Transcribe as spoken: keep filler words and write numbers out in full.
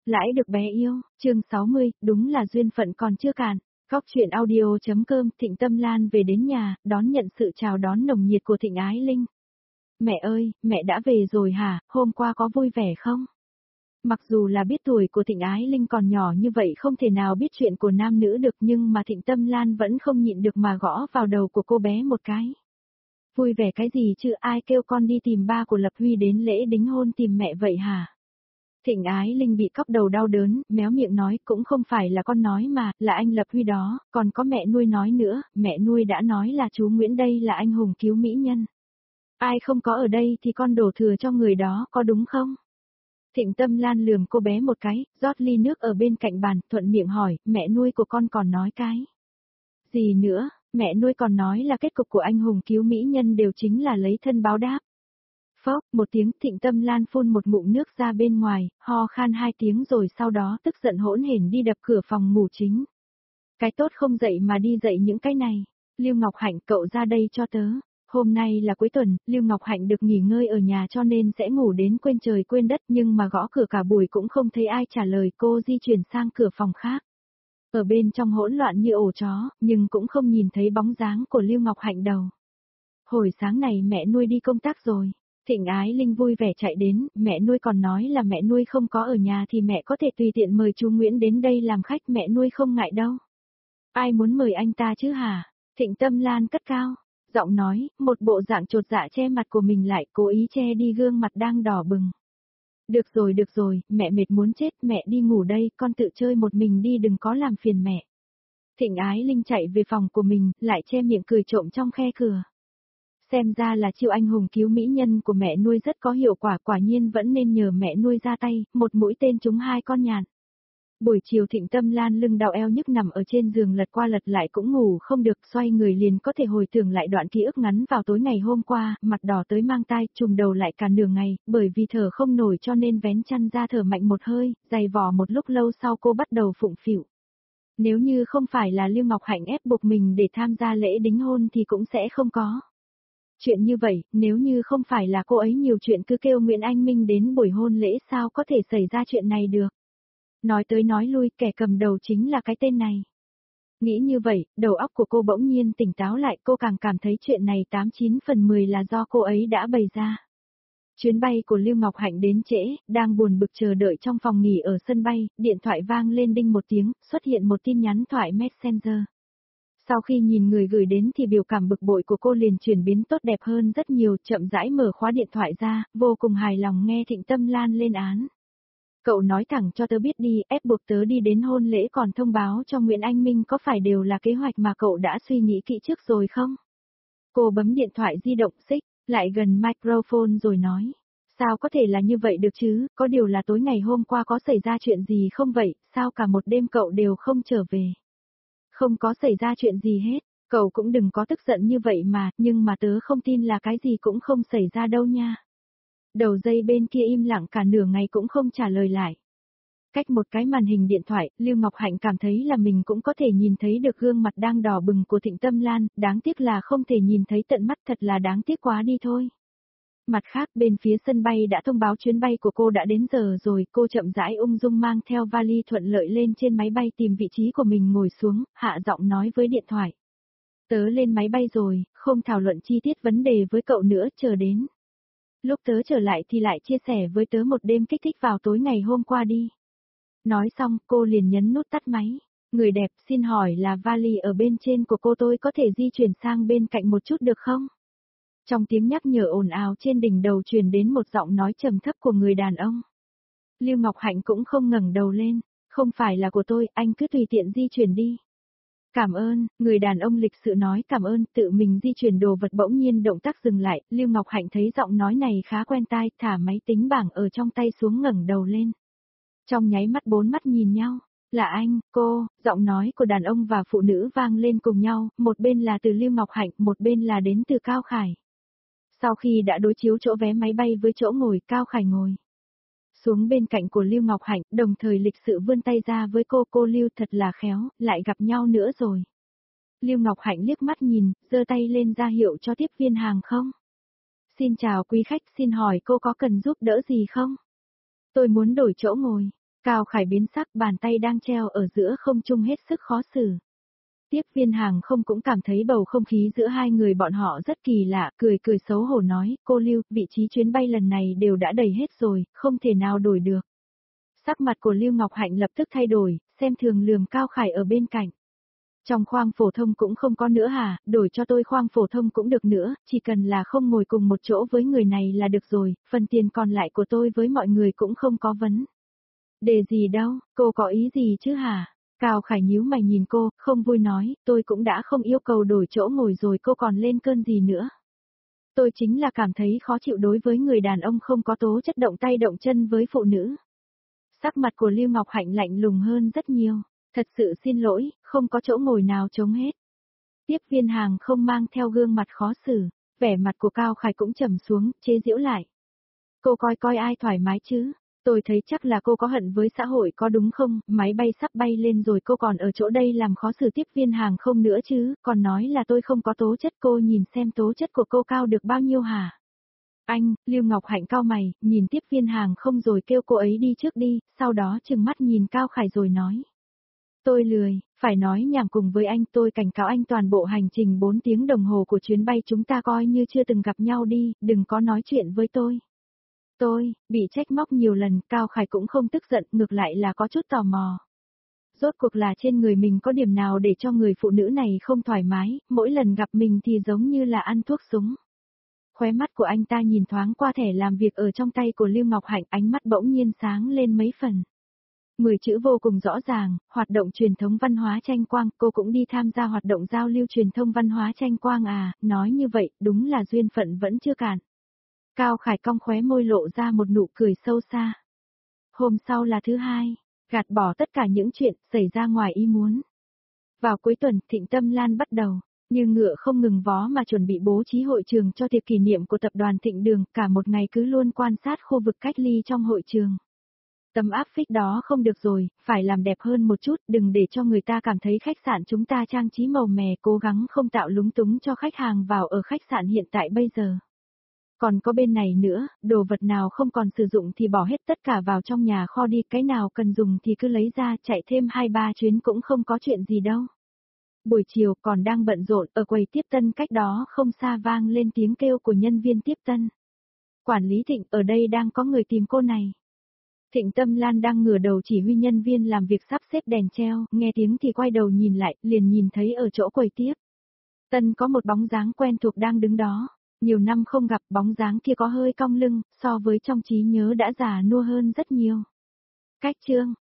Lãi được bé yêu, chương sáu mươi, đúng là duyên phận còn chưa cạn. Góc chuyện audio.com, Thịnh Tâm Lan về đến nhà, đón nhận sự chào đón nồng nhiệt của Thịnh Ái Linh. Mẹ ơi, mẹ đã về rồi hả, hôm qua có vui vẻ không? Mặc dù là biết tuổi của Thịnh Ái Linh còn nhỏ như vậy không thể nào biết chuyện của nam nữ được, nhưng mà Thịnh Tâm Lan vẫn không nhịn được mà gõ vào đầu của cô bé một cái. Vui vẻ cái gì chứ, ai kêu con đi tìm ba của Lập Huy đến lễ đính hôn tìm mẹ vậy hả? Thịnh Ái Linh bị cóc đầu đau đớn, méo miệng nói, cũng không phải là con nói mà, là anh Lập Huy đó, còn có mẹ nuôi nói nữa, mẹ nuôi đã nói là chú Nguyễn đây là anh hùng cứu mỹ nhân. Ai không có ở đây thì con đổ thừa cho người đó, có đúng không? Thịnh Tâm Lan lườm cô bé một cái, rót ly nước ở bên cạnh bàn, thuận miệng hỏi, mẹ nuôi của con còn nói cái gì nữa? Mẹ nuôi còn nói là kết cục của anh hùng cứu mỹ nhân đều chính là lấy thân báo đáp. Phốc, một tiếng, Thịnh Tâm Lan phun một ngụm nước ra bên ngoài, ho khan hai tiếng rồi sau đó tức giận hỗn hển đi đập cửa phòng ngủ chính. Cái tốt không dậy mà đi dậy những cái này. Lưu Ngọc Hạnh, cậu ra đây cho tớ. Hôm nay là cuối tuần, Lưu Ngọc Hạnh được nghỉ ngơi ở nhà cho nên sẽ ngủ đến quên trời quên đất, nhưng mà gõ cửa cả buổi cũng không thấy ai trả lời, cô di chuyển sang cửa phòng khác. Ở bên trong hỗn loạn như ổ chó, nhưng cũng không nhìn thấy bóng dáng của Lưu Ngọc Hạnh đâu. Hồi sáng này mẹ nuôi đi công tác rồi. Thịnh Ái Linh vui vẻ chạy đến, mẹ nuôi còn nói là mẹ nuôi không có ở nhà thì mẹ có thể tùy tiện mời chú Nguyễn đến đây làm khách, mẹ nuôi không ngại đâu. Ai muốn mời anh ta chứ hả? Thịnh Tâm Lan cất cao, giọng nói, một bộ dạng chột dạ che mặt của mình lại, cố ý che đi gương mặt đang đỏ bừng. Được rồi được rồi, mẹ mệt muốn chết, mẹ đi ngủ đây, con tự chơi một mình đi, đừng có làm phiền mẹ. Thịnh Ái Linh chạy về phòng của mình, lại che miệng cười trộm trong khe cửa. Xem ra là chiêu anh hùng cứu mỹ nhân của mẹ nuôi rất có hiệu quả, quả nhiên vẫn nên nhờ mẹ nuôi ra tay, một mũi tên trúng hai con nhạn. Buổi chiều Thịnh Tâm Lan lưng đau eo nhức nằm ở trên giường lật qua lật lại cũng ngủ không được, xoay người liền có thể hồi tưởng lại đoạn ký ức ngắn vào tối ngày hôm qua, mặt đỏ tới mang tai, trùm đầu lại cả nửa ngày, bởi vì thở không nổi cho nên vén chăn ra thở mạnh một hơi, dày vò một lúc lâu sau cô bắt đầu phụng phịu. Nếu như không phải là Lưu Ngọc Hạnh ép buộc mình để tham gia lễ đính hôn thì cũng sẽ không có. Chuyện như vậy, nếu như không phải là cô ấy nhiều chuyện cứ kêu Nguyễn Anh Minh đến buổi hôn lễ sao có thể xảy ra chuyện này được. Nói tới nói lui, kẻ cầm đầu chính là cái tên này. Nghĩ như vậy, đầu óc của cô bỗng nhiên tỉnh táo lại, cô càng cảm thấy chuyện này tám chín phần mười là do cô ấy đã bày ra. Chuyến bay của Lưu Ngọc Hạnh đến trễ, đang buồn bực chờ đợi trong phòng nghỉ ở sân bay, điện thoại vang lên đinh một tiếng, xuất hiện một tin nhắn thoại Messenger. Sau khi nhìn người gửi đến thì biểu cảm bực bội của cô liền chuyển biến tốt đẹp hơn rất nhiều, chậm rãi mở khóa điện thoại ra, vô cùng hài lòng nghe Thịnh Tâm Lan lên án. Cậu nói thẳng cho tớ biết đi, ép buộc tớ đi đến hôn lễ còn thông báo cho Nguyễn Anh Minh có phải đều là kế hoạch mà cậu đã suy nghĩ kỹ trước rồi không? Cô bấm điện thoại di động xích, lại gần microphone rồi nói. Sao có thể là như vậy được chứ, có điều là tối ngày hôm qua có xảy ra chuyện gì không vậy, sao cả một đêm cậu đều không trở về? Không có xảy ra chuyện gì hết, cậu cũng đừng có tức giận như vậy mà, nhưng mà tớ không tin là cái gì cũng không xảy ra đâu nha. Đầu dây bên kia im lặng cả nửa ngày cũng không trả lời lại. Cách một cái màn hình điện thoại, Lưu Ngọc Hạnh cảm thấy là mình cũng có thể nhìn thấy được gương mặt đang đỏ bừng của Thịnh Tâm Lan, đáng tiếc là không thể nhìn thấy tận mắt, thật là đáng tiếc quá đi thôi. Mặt khác bên phía sân bay đã thông báo chuyến bay của cô đã đến giờ rồi, cô chậm rãi ung dung mang theo vali thuận lợi lên trên máy bay tìm vị trí của mình ngồi xuống, hạ giọng nói với điện thoại. Tớ lên máy bay rồi, không thảo luận chi tiết vấn đề với cậu nữa, chờ đến. Lúc tớ trở lại thì lại chia sẻ với tớ một đêm kích thích vào tối ngày hôm qua đi. Nói xong cô liền nhấn nút tắt máy. Người đẹp, xin hỏi là vali ở bên trên của cô tôi có thể di chuyển sang bên cạnh một chút được không? Trong tiếng nhắc nhở ồn ào trên đỉnh đầu truyền đến một giọng nói trầm thấp của người đàn ông. Lưu Ngọc Hạnh cũng không ngẩng đầu lên, không phải là của tôi, anh cứ tùy tiện di chuyển đi. Cảm ơn, người đàn ông lịch sự nói cảm ơn, tự mình di chuyển đồ vật bỗng nhiên động tác dừng lại, Lưu Ngọc Hạnh thấy giọng nói này khá quen tai, thả máy tính bảng ở trong tay xuống ngẩng đầu lên. Trong nháy mắt bốn mắt nhìn nhau, là anh, cô, giọng nói của đàn ông và phụ nữ vang lên cùng nhau, một bên là từ Lưu Ngọc Hạnh, một bên là đến từ Cao Khải. Sau khi đã đối chiếu chỗ vé máy bay với chỗ ngồi, Cao Khải ngồi xuống bên cạnh của Lưu Ngọc Hạnh, đồng thời lịch sự vươn tay ra với cô, cô Lưu thật là khéo, lại gặp nhau nữa rồi. Lưu Ngọc Hạnh liếc mắt nhìn, giơ tay lên ra hiệu cho tiếp viên hàng không. Xin chào quý khách, xin hỏi cô có cần giúp đỡ gì không? Tôi muốn đổi chỗ ngồi. Cao Khải biến sắc, bàn tay đang treo ở giữa không trung hết sức khó xử. Tiếp viên hàng không cũng cảm thấy bầu không khí giữa hai người bọn họ rất kỳ lạ, cười cười xấu hổ nói, cô Lưu, vị trí chuyến bay lần này đều đã đầy hết rồi, không thể nào đổi được. Sắc mặt của Lưu Ngọc Hạnh lập tức thay đổi, xem thường lườm Cao Khải ở bên cạnh. Trong khoang phổ thông cũng không có nữa hả, đổi cho tôi khoang phổ thông cũng được nữa, chỉ cần là không ngồi cùng một chỗ với người này là được rồi, phần tiền còn lại của tôi với mọi người cũng không có vấn đề gì đâu, cô có ý gì chứ hả? Cao Khải nhíu mày nhìn cô, không vui nói, tôi cũng đã không yêu cầu đổi chỗ ngồi rồi cô còn lên cơn gì nữa. Tôi chính là cảm thấy khó chịu đối với người đàn ông không có tố chất động tay động chân với phụ nữ. Sắc mặt của Lưu Ngọc Hạnh lạnh lùng hơn rất nhiều. Thật sự xin lỗi, không có chỗ ngồi nào trống hết. Tiếp viên hàng không mang theo gương mặt khó xử, vẻ mặt của Cao Khải cũng trầm xuống, chế giễu lại. Cô coi coi ai thoải mái chứ? Tôi thấy chắc là cô có hận với xã hội có đúng không? Máy bay sắp bay lên rồi cô còn ở chỗ đây làm khó xử tiếp viên hàng không nữa chứ, còn nói là tôi không có tố chất, cô nhìn xem tố chất của cô cao được bao nhiêu hả? Anh, Lưu Ngọc Hạnh cau mày, nhìn tiếp viên hàng không rồi kêu cô ấy đi trước đi, sau đó trừng mắt nhìn Cao Khải rồi nói. Tôi lười, phải nói nhảm cùng với anh, tôi cảnh cáo anh toàn bộ hành trình bốn tiếng đồng hồ của chuyến bay chúng ta coi như chưa từng gặp nhau đi, đừng có nói chuyện với tôi. Tôi, bị trách móc nhiều lần, Cao Khải cũng không tức giận, ngược lại là có chút tò mò. Rốt cuộc là trên người mình có điểm nào để cho người phụ nữ này không thoải mái, mỗi lần gặp mình thì giống như là ăn thuốc súng. Khóe mắt của anh ta nhìn thoáng qua thẻ làm việc ở trong tay của Lưu Ngọc Hạnh, ánh mắt bỗng nhiên sáng lên mấy phần. Mười chữ vô cùng rõ ràng, hoạt động truyền thống văn hóa tranh quang, cô cũng đi tham gia hoạt động giao lưu truyền thông văn hóa tranh quang à, nói như vậy, đúng là duyên phận vẫn chưa cạn. Cao Khải cong khóe môi lộ ra một nụ cười sâu xa. Hôm sau là thứ hai, gạt bỏ tất cả những chuyện xảy ra ngoài ý muốn. Vào cuối tuần, Thịnh Tâm Lan bắt đầu, như ngựa không ngừng vó mà chuẩn bị bố trí hội trường cho tiệc kỷ niệm của tập đoàn Thịnh Đường, cả một ngày cứ luôn quan sát khu vực cách ly trong hội trường. Tấm áp phích đó không được rồi, phải làm đẹp hơn một chút, đừng để cho người ta cảm thấy khách sạn chúng ta trang trí màu mè, cố gắng không tạo lúng túng cho khách hàng vào ở khách sạn hiện tại bây giờ. Còn có bên này nữa, đồ vật nào không còn sử dụng thì bỏ hết tất cả vào trong nhà kho đi, cái nào cần dùng thì cứ lấy ra, chạy thêm hai ba chuyến cũng không có chuyện gì đâu. Buổi chiều còn đang bận rộn, ở quầy tiếp tân cách đó không xa vang lên tiếng kêu của nhân viên tiếp tân. Quản lý Thịnh, ở đây đang có người tìm cô này. Thịnh Tâm Lan đang ngửa đầu chỉ huy nhân viên làm việc sắp xếp đèn treo, nghe tiếng thì quay đầu nhìn lại, liền nhìn thấy ở chỗ quầy tiếp tân có một bóng dáng quen thuộc đang đứng đó. Nhiều năm không gặp, bóng dáng kia có hơi cong lưng, so với trong trí nhớ đã già nua hơn rất nhiều. Cách chương